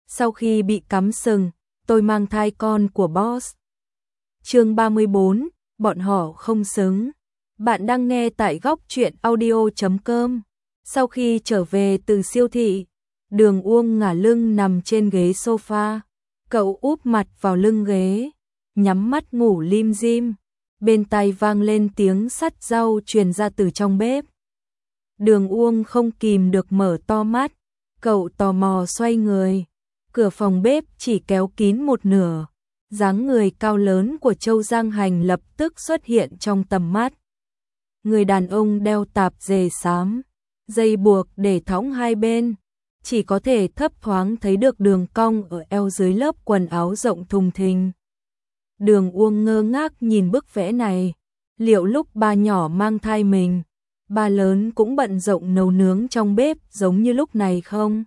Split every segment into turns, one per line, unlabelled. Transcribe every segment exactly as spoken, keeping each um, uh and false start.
Sau khi bị cắm sừng, tôi mang thai con của boss. Chương ba mươi bốn, bọn họ không xứng. Bạn đang nghe tại góc truyện audio chấm com. Sau khi trở về từ siêu thị, Đường Uông ngả lưng nằm trên ghế sofa. Cậu úp mặt vào lưng ghế, nhắm mắt ngủ lim dim. Bên tai vang lên tiếng sắt rau truyền ra từ trong bếp. Đường Uông không kìm được mở to mắt. Cậu tò mò xoay người. Cửa phòng bếp chỉ kéo kín một nửa. Dáng người cao lớn của Châu Giang Hành lập tức xuất hiện trong tầm mắt. Người đàn ông đeo tạp dề xám, dây buộc để thõng hai bên, chỉ có thể thấp thoáng thấy được đường cong ở eo dưới lớp quần áo rộng thùng thình. Đường Uông ngơ ngác nhìn bức vẽ này, liệu lúc ba nhỏ mang thai mình, ba lớn cũng bận rộn nấu nướng trong bếp giống như lúc này không?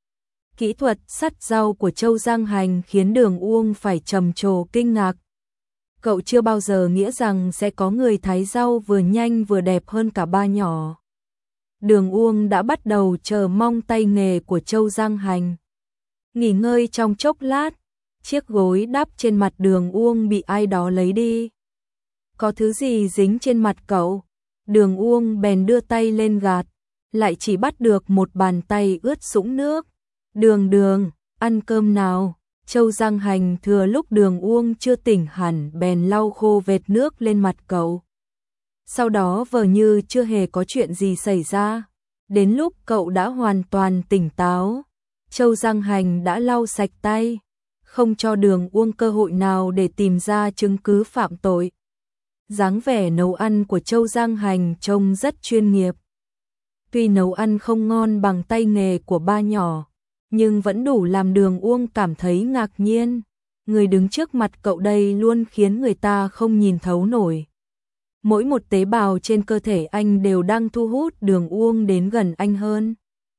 Kỹ thuật sắt rau của Châu Giang Hành khiến Đường Uông phải trầm trồ kinh ngạc. Cậu chưa bao giờ nghĩ rằng sẽ có người thái rau vừa nhanh vừa đẹp hơn cả ba nhỏ. Đường Uông đã bắt đầu chờ mong tay nghề của Châu Giang Hành. Nghỉ ngơi trong chốc lát, chiếc gối đắp trên mặt Đường Uông bị ai đó lấy đi. Có thứ gì dính trên mặt cậu? Đường Uông bèn đưa tay lên gạt, lại chỉ bắt được một bàn tay ướt sũng nước. Đường Đường, ăn cơm nào? Châu Giang Hành thừa lúc Đường Uông chưa tỉnh hẳn bèn lau khô vệt nước lên mặt cậu. Sau đó vờ như chưa hề có chuyện gì xảy ra. Đến lúc cậu đã hoàn toàn tỉnh táo, Châu Giang Hành đã lau sạch tay, không cho Đường Uông cơ hội nào để tìm ra chứng cứ phạm tội. Dáng vẻ nấu ăn của Châu Giang Hành trông rất chuyên nghiệp. Tuy nấu ăn không ngon bằng tay nghề của ba nhỏ, nhưng vẫn đủ làm Đường Uông cảm thấy ngạc nhiên. Người đứng trước mặt cậu đây luôn khiến người ta không nhìn thấu nổi. Mỗi một tế bào trên cơ thể anh đều đang thu hút Đường Uông đến gần anh hơn.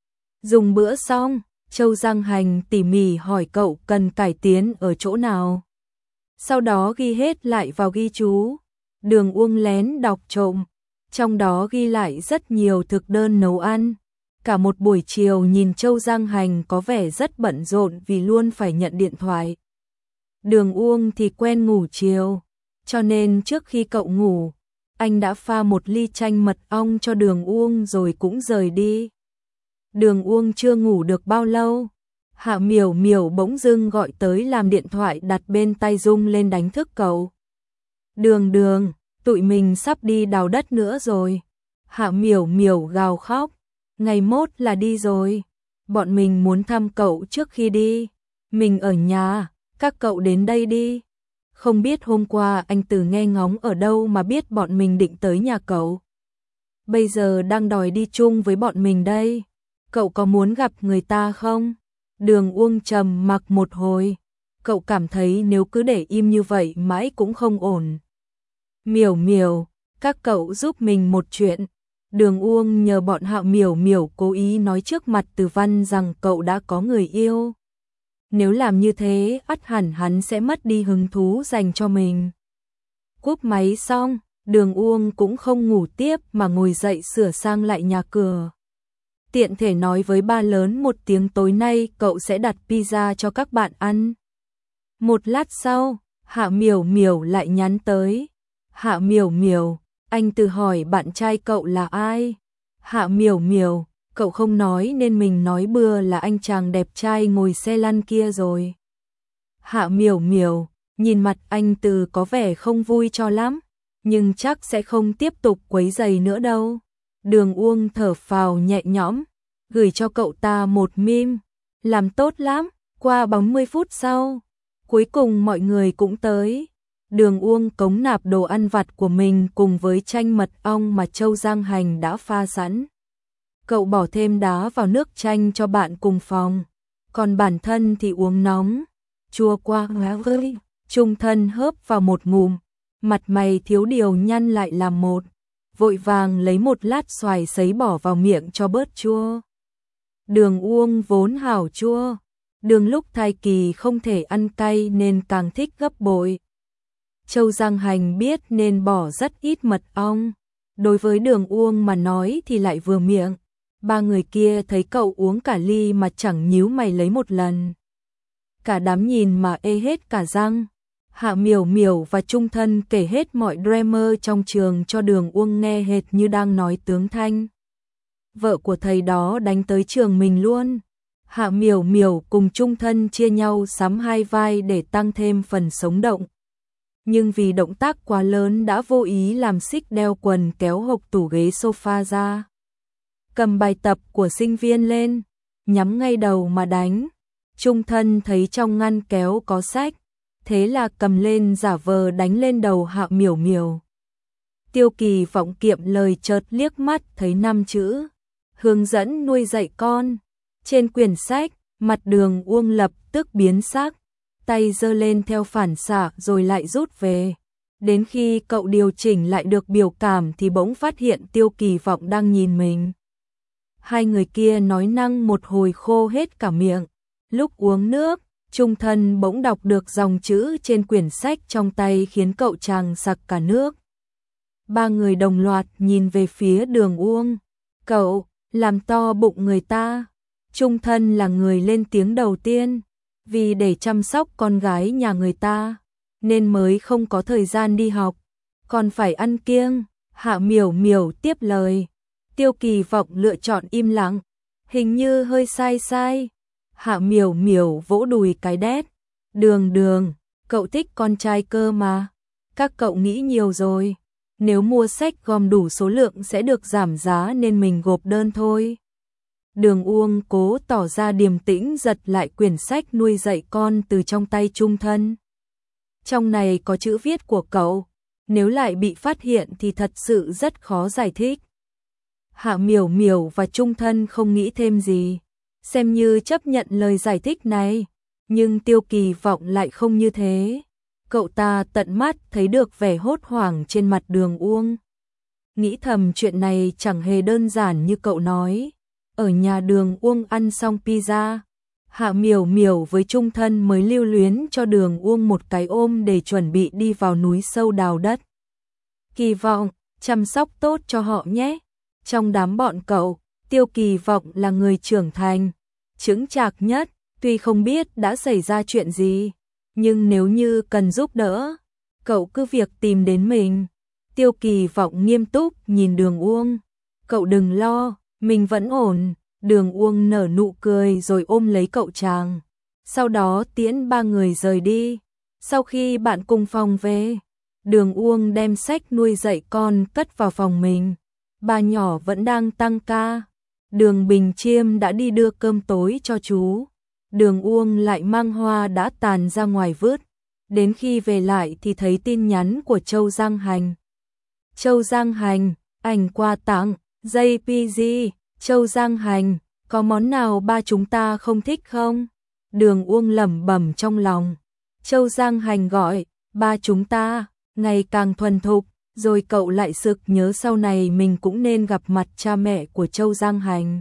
Dùng bữa xong, Châu Giang Hành tỉ mỉ hỏi cậu cần cải tiến ở chỗ nào. Sau đó ghi hết lại vào ghi chú. Đường Uông lén đọc trộm, trong đó ghi lại rất nhiều thực đơn nấu ăn. Cả một buổi chiều nhìn Châu Giang Hành có vẻ rất bận rộn vì luôn phải nhận điện thoại. Đường Uông thì quen ngủ chiều, cho nên trước khi cậu ngủ, anh đã pha một ly chanh mật ong cho Đường Uông rồi cũng rời đi. Đường Uông chưa ngủ được bao lâu, Hạ Miểu Miểu bỗng dưng gọi tới làm điện thoại đặt bên tai rung lên đánh thức cậu. Đường Đường, tụi mình sắp đi đào đất nữa rồi. Hạ Miểu Miểu gào khóc. Ngày mốt là đi rồi. Bọn mình muốn thăm cậu trước khi đi. Mình ở nhà, các cậu đến đây đi. Không biết hôm qua anh Từ nghe ngóng ở đâu mà biết bọn mình định tới nhà cậu. Bây giờ đang đòi đi chung với bọn mình đây. Cậu có muốn gặp người ta không? Đường Uông trầm mặc một hồi. Cậu cảm thấy nếu cứ để im như vậy mãi cũng không ổn. Miểu Miểu, các cậu giúp mình một chuyện. Đường Uông nhờ bọn Hạ Miểu Miểu cố ý nói trước mặt Từ Văn rằng cậu đã có người yêu. Nếu làm như thế, ắt hẳn hắn sẽ mất đi hứng thú dành cho mình. Cúp máy xong, Đường Uông cũng không ngủ tiếp mà ngồi dậy sửa sang lại nhà cửa. Tiện thể nói với ba lớn một tiếng tối nay cậu sẽ đặt pizza cho các bạn ăn. Một lát sau, Hạ Miểu Miểu lại nhắn tới. Hạ Miểu Miểu, anh Từ hỏi bạn trai cậu là ai? Hạ Miểu Miểu, cậu không nói nên mình nói bừa là anh chàng đẹp trai ngồi xe lăn kia rồi. Hạ Miểu Miểu, nhìn mặt anh Từ có vẻ không vui cho lắm, nhưng chắc sẽ không tiếp tục quấy rầy nữa đâu. Đường Uông thở phào nhẹ nhõm, gửi cho cậu ta một meme. Làm tốt lắm, qua bốn mươi phút sau, cuối cùng mọi người cũng tới. Đường Uông cống nạp đồ ăn vặt của mình cùng với chanh mật ong mà Châu Giang Hành đã pha sẵn. Cậu bỏ thêm đá vào nước chanh cho bạn cùng phòng, còn bản thân thì uống nóng, chua qua vơi. Trung thân hớp vào một ngụm, mặt mày thiếu điều nhăn lại làm một, vội vàng lấy một lát xoài sấy bỏ vào miệng cho bớt chua. Đường Uông vốn hảo chua, đường lúc thai kỳ không thể ăn cay nên càng thích gấp bội. Châu Giang Hành biết nên bỏ rất ít mật ong, đối với Đường Uông mà nói thì lại vừa miệng. Ba người kia thấy cậu uống cả ly mà chẳng nhíu mày lấy một lần. Cả đám nhìn mà ê hết cả răng. Hạ Miểu Miểu và Chung Thân kể hết mọi drama trong trường cho Đường Uông nghe hệt như đang nói tướng thanh. Vợ của thầy đó đánh tới trường mình luôn. Hạ Miểu Miểu cùng Chung Thân chia nhau sắm hai vai để tăng thêm phần sống động. Nhưng vì động tác quá lớn đã vô ý làm Xích đeo quần kéo hộc tủ ghế sofa ra. Cầm bài tập của sinh viên lên, nhắm ngay đầu mà đánh. Chung Thân thấy trong ngăn kéo có sách, thế là cầm lên giả vờ đánh lên đầu Hạ Miểu Miểu. Tiêu Kỳ Vọng kiệm lời chợt liếc mắt thấy năm chữ hướng dẫn nuôi dạy con trên quyển sách, mặt Đường Uông lập tức biến sắc, tay giơ lên theo phản xạ rồi lại rút về. Đến khi cậu điều chỉnh lại được biểu cảm thì bỗng phát hiện Tiêu Kỳ Vọng đang nhìn mình. Hai người kia nói năng một hồi khô hết cả miệng. Lúc uống nước, Chung Thân bỗng đọc được dòng chữ trên quyển sách trong tay khiến cậu tràng sặc cả nước. Ba người đồng loạt nhìn về phía Đường Uông. Cậu, làm to bụng người ta. Chung Thân là người lên tiếng đầu tiên. Vì để chăm sóc con gái nhà người ta, nên mới không có thời gian đi học. Còn phải ăn kiêng. Hạ Miểu Miểu tiếp lời. Tiêu Kỳ Vọng lựa chọn im lặng. Hình như hơi sai sai. Hạ Miểu Miểu vỗ đùi cái đét. Đường Đường, cậu thích con trai cơ mà. Các cậu nghĩ nhiều rồi. Nếu mua sách gom đủ số lượng sẽ được giảm giá nên mình gộp đơn thôi. Đường Uông cố tỏ ra điềm tĩnh giật lại quyển sách nuôi dạy con từ trong tay Chung Thân. Trong này có chữ viết của cậu, nếu lại bị phát hiện thì thật sự rất khó giải thích. Hạ Miểu Miểu và Chung Thân không nghĩ thêm gì, xem như chấp nhận lời giải thích này, nhưng Tiêu Kỳ Vọng lại không như thế. Cậu ta tận mắt thấy được vẻ hốt hoảng trên mặt Đường Uông. Nghĩ thầm chuyện này chẳng hề đơn giản như cậu nói. Ở nhà Đường Uông ăn xong pizza, Hạ Miểu Miểu với Chung Thân mới lưu luyến cho Đường Uông một cái ôm để chuẩn bị đi vào núi sâu đào đất. Kỳ Vọng, chăm sóc tốt cho họ nhé. Trong đám bọn cậu, Tiêu Kỳ Vọng là người trưởng thành, chững chạc nhất, tuy không biết đã xảy ra chuyện gì, nhưng nếu như cần giúp đỡ, cậu cứ việc tìm đến mình. Tiêu Kỳ Vọng nghiêm túc nhìn Đường Uông. Cậu đừng lo, mình vẫn ổn. Đường Uông nở nụ cười rồi ôm lấy cậu chàng. Sau đó tiễn ba người rời đi. Sau khi bạn cùng phòng về, Đường Uông đem sách nuôi dạy con cất vào phòng mình. Bà nhỏ vẫn đang tăng ca. Đường Bình Chiêm đã đi đưa cơm tối cho chú. Đường Uông lại mang hoa đã tàn ra ngoài vứt. Đến khi về lại thì thấy tin nhắn của Châu Giang Hành. Châu Giang Hành, ảnh quà tặng, gi pê giê. Châu Giang Hành, có món nào ba chúng ta không thích không? Đường Uông lẩm bẩm trong lòng. Châu Giang Hành gọi, ba chúng ta, ngày càng thuần thục, rồi cậu lại sực nhớ sau này mình cũng nên gặp mặt cha mẹ của Châu Giang Hành.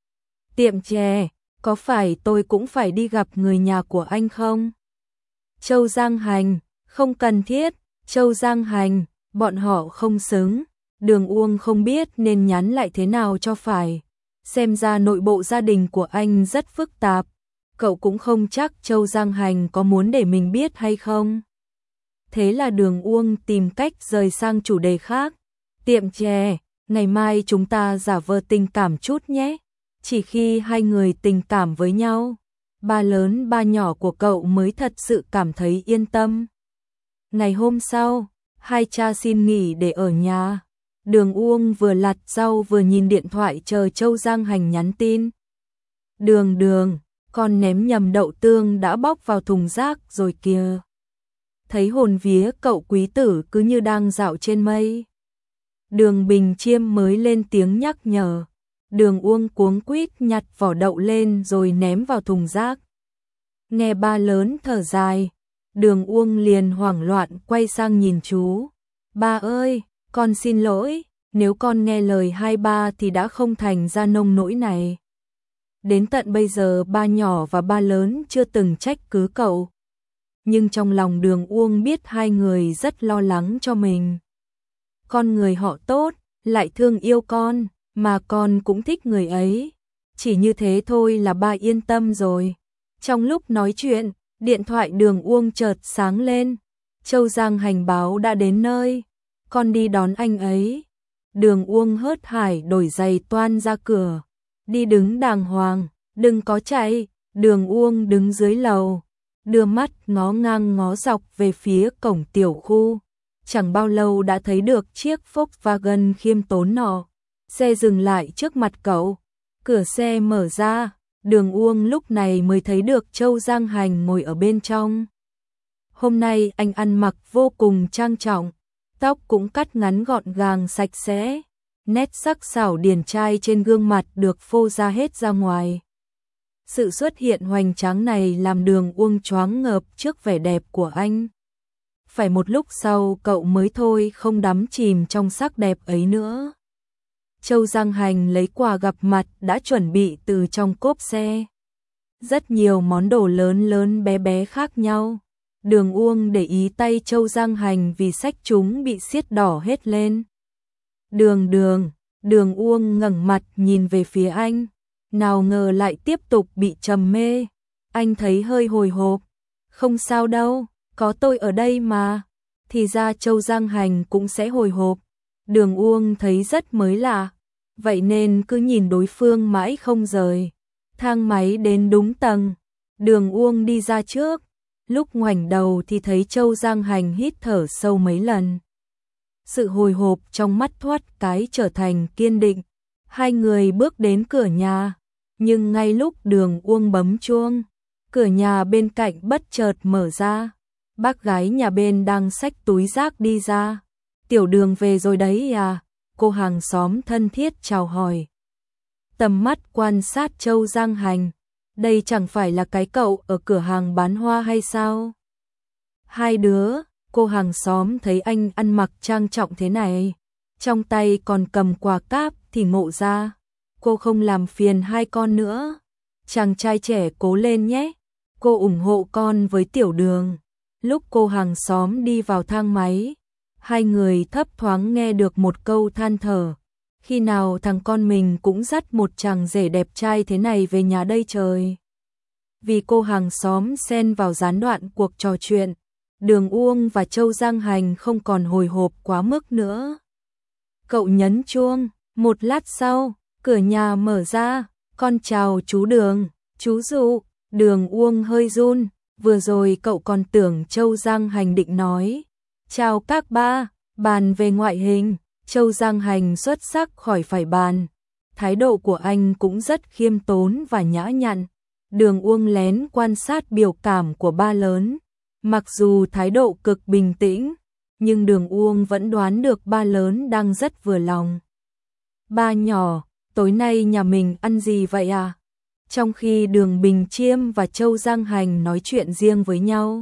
Tiệm chè, có phải tôi cũng phải đi gặp người nhà của anh không? Châu Giang Hành, không cần thiết. Châu Giang Hành, bọn họ không xứng. Đường Uông không biết nên nhắn lại thế nào cho phải. Xem ra nội bộ gia đình của anh rất phức tạp. Cậu cũng không chắc Châu Giang Hành có muốn để mình biết hay không. Thế là Đường Uông tìm cách rời sang chủ đề khác. Tiệm chè, ngày mai chúng ta giả vờ tình cảm chút nhé. Chỉ khi hai người tình cảm với nhau, ba lớn ba nhỏ của cậu mới thật sự cảm thấy yên tâm. Ngày hôm sau, hai cha xin nghỉ để ở nhà. Đường Uông vừa lặt rau vừa nhìn điện thoại chờ Châu Giang Hành nhắn tin. Đường Đường, con ném nhầm đậu tương đã bóc vào thùng rác rồi kìa. Thấy hồn vía cậu quý tử cứ như đang dạo trên mây. Đường Bình Chiêm mới lên tiếng nhắc nhở. Đường Uông cuống quýt nhặt vỏ đậu lên rồi ném vào thùng rác. Nghe ba lớn thở dài, Đường Uông liền hoảng loạn quay sang nhìn chú. Ba ơi, con xin lỗi, nếu con nghe lời hai ba thì đã không thành ra nông nỗi này. Đến tận bây giờ ba nhỏ và ba lớn chưa từng trách cứ cậu. Nhưng trong lòng Đường Uông biết hai người rất lo lắng cho mình. Con người họ tốt, lại thương yêu con, mà con cũng thích người ấy. Chỉ như thế thôi là ba yên tâm rồi. Trong lúc nói chuyện, Điện thoại Đường Uông chợt sáng lên. Châu Giang Hành báo đã đến nơi. Con đi đón anh ấy. Đường Uông hớt hải đổi giày toan ra cửa. Đi đứng đàng hoàng, đừng có chạy. Đường Uông đứng dưới lầu, đưa mắt ngó ngang ngó dọc về phía cổng tiểu khu. Chẳng bao lâu đã thấy được chiếc Volkswagen khiêm tốn nọ. Xe dừng lại trước mặt cậu. Cửa xe mở ra, Đường Uông lúc này mới thấy được Châu Giang Hành ngồi ở bên trong. Hôm nay anh ăn mặc vô cùng trang trọng, tóc cũng cắt ngắn gọn gàng sạch sẽ, nét sắc sảo điển trai trên gương mặt được phô ra hết ra ngoài. Sự xuất hiện hoành tráng này làm Đường Uông choáng ngợp trước vẻ đẹp của anh. Phải một lúc sau cậu mới thôi không đắm chìm trong sắc đẹp ấy nữa. Châu Giang Hành lấy quà gặp mặt đã chuẩn bị từ trong cốp xe. Rất nhiều món đồ lớn lớn bé bé khác nhau. Đường Uông để ý tay Châu Giang Hành vì xách chúng bị siết đỏ hết lên. Đường đường, Đường Uông ngẩng mặt nhìn về phía anh. Nào ngờ lại tiếp tục bị trầm mê. Anh thấy hơi hồi hộp. Không sao đâu, có tôi ở đây mà. Thì ra Châu Giang Hành cũng sẽ hồi hộp. Đường Uông thấy rất mới lạ. Vậy nên cứ nhìn đối phương mãi không rời. Thang máy đến đúng tầng. Đường Uông đi ra trước. Lúc ngoảnh đầu thì thấy Châu Giang Hành hít thở sâu mấy lần. Sự hồi hộp trong mắt thoát cái trở thành kiên định. Hai người bước đến cửa nhà. Nhưng ngay lúc Đường Uông bấm chuông, cửa nhà bên cạnh bất chợt mở ra. Bác gái nhà bên đang xách túi rác đi ra. Tiểu Đường về rồi đấy à? Cô hàng xóm thân thiết chào hỏi. Tầm mắt quan sát Châu Giang Hành. Đây chẳng phải là cái cậu ở cửa hàng bán hoa hay sao? Hai đứa, cô hàng xóm thấy anh ăn mặc trang trọng thế này, trong tay còn cầm quà cáp thì ngộ ra. Cô không làm phiền hai con nữa. Chàng trai trẻ cố lên nhé. Cô ủng hộ con với Tiểu Đường. Lúc cô hàng xóm đi vào thang máy, hai người thấp thoáng nghe được một câu than thở. Khi nào thằng con mình cũng dắt một chàng rể đẹp trai thế này về nhà đây trời. Vì cô hàng xóm xen vào gián đoạn cuộc trò chuyện, Đường Uông và Châu Giang Hành không còn hồi hộp quá mức nữa. Cậu nhấn chuông, một lát sau, cửa nhà mở ra. Con chào chú Đường, chú Dụ. Đường Uông hơi run, vừa rồi cậu còn tưởng Châu Giang Hành định nói chào các ba, bàn về ngoại hình. Châu Giang Hành xuất sắc khỏi phải bàn. Thái độ của anh cũng rất khiêm tốn và nhã nhặn. Đường Uông lén quan sát biểu cảm của ba lớn. Mặc dù thái độ cực bình tĩnh, nhưng Đường Uông vẫn đoán được ba lớn đang rất vừa lòng. Ba nhỏ, tối nay nhà mình ăn gì vậy à? Trong khi Đường Bình Chiêm và Châu Giang Hành nói chuyện riêng với nhau,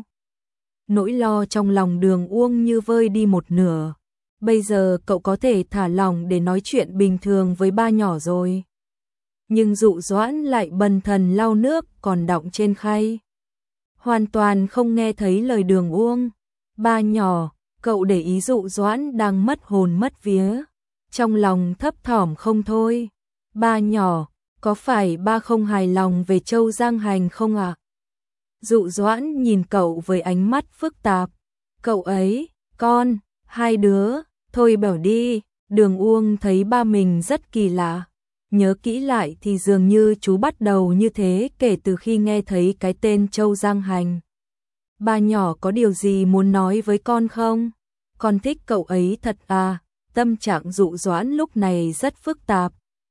nỗi lo trong lòng Đường Uông như vơi đi một nửa. Bây giờ cậu có thể thả lỏng để nói chuyện bình thường với ba nhỏ rồi. Nhưng Dụ Doãn lại bần thần lau nước còn đọng trên khay, hoàn toàn không nghe thấy lời Đường Uông. Ba nhỏ, cậu để ý Dụ Doãn đang mất hồn mất vía, trong lòng thấp thỏm không thôi. Ba nhỏ, có phải ba không hài lòng về Châu Giang Hành không ạ? À? Dụ Doãn nhìn cậu với ánh mắt phức tạp. Cậu ấy, con, hai đứa, thôi bảo đi. Đường Uông thấy ba mình rất kỳ lạ. Nhớ kỹ lại thì dường như chú bắt đầu như thế kể từ khi nghe thấy cái tên Châu Giang Hành. Ba nhỏ có điều gì muốn nói với con không? Con thích cậu ấy thật à? Tâm trạng Dụ Doãn lúc này rất phức tạp.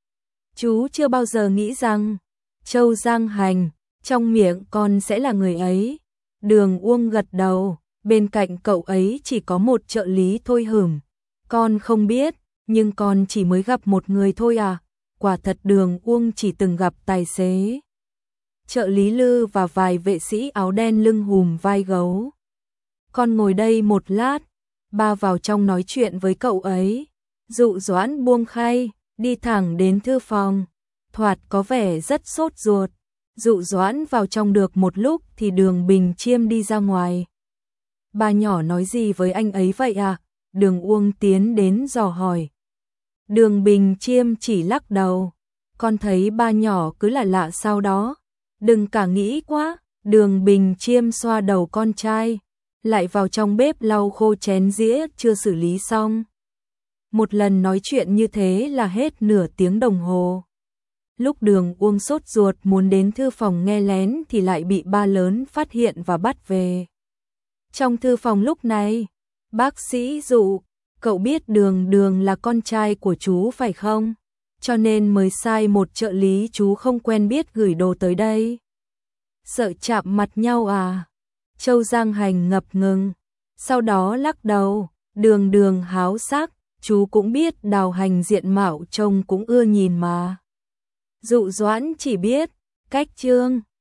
Chú chưa bao giờ nghĩ rằng Châu Giang Hành, trong miệng con sẽ là người ấy. Đường Uông gật đầu, bên cạnh cậu ấy chỉ có một trợ lý thôi hửm. Con không biết, nhưng con chỉ mới gặp một người thôi à? Quả thật Đường Uông chỉ từng gặp tài xế, trợ lý Lư và vài vệ sĩ áo đen lưng hùm vai gấu. Con ngồi đây một lát, ba vào trong nói chuyện với cậu ấy. Dụ Doãn buông khay, đi thẳng đến thư phòng, thoạt có vẻ rất sốt ruột. Dụ Doãn vào trong được một lúc thì Đường Bình Chiêm đi ra ngoài. Ba nhỏ nói gì với anh ấy vậy à? Đường Uông tiến đến dò hỏi. Đường Bình Chiêm chỉ lắc đầu. Con thấy ba nhỏ cứ là lạ sao đó. Đừng cả nghĩ quá, Đường Bình Chiêm xoa đầu con trai, lại vào trong bếp lau khô chén dĩa chưa xử lý xong. Một lần nói chuyện như thế là hết nửa tiếng đồng hồ. Lúc Đường Uông sốt ruột muốn đến thư phòng nghe lén thì lại bị ba lớn phát hiện và bắt về. Trong thư phòng lúc này, bác sĩ dụ, cậu biết Đường Đường là con trai của chú phải không? Cho nên mới sai một trợ lý chú không quen biết gửi đồ tới đây. Sợ chạm mặt nhau à? Châu Giang Hành ngập ngừng, sau đó lắc đầu, Đường Đường háo sắc, chú cũng biết Đào Hành diện mạo trông cũng ưa nhìn mà. Dụ Doãn chỉ biết, cách trương.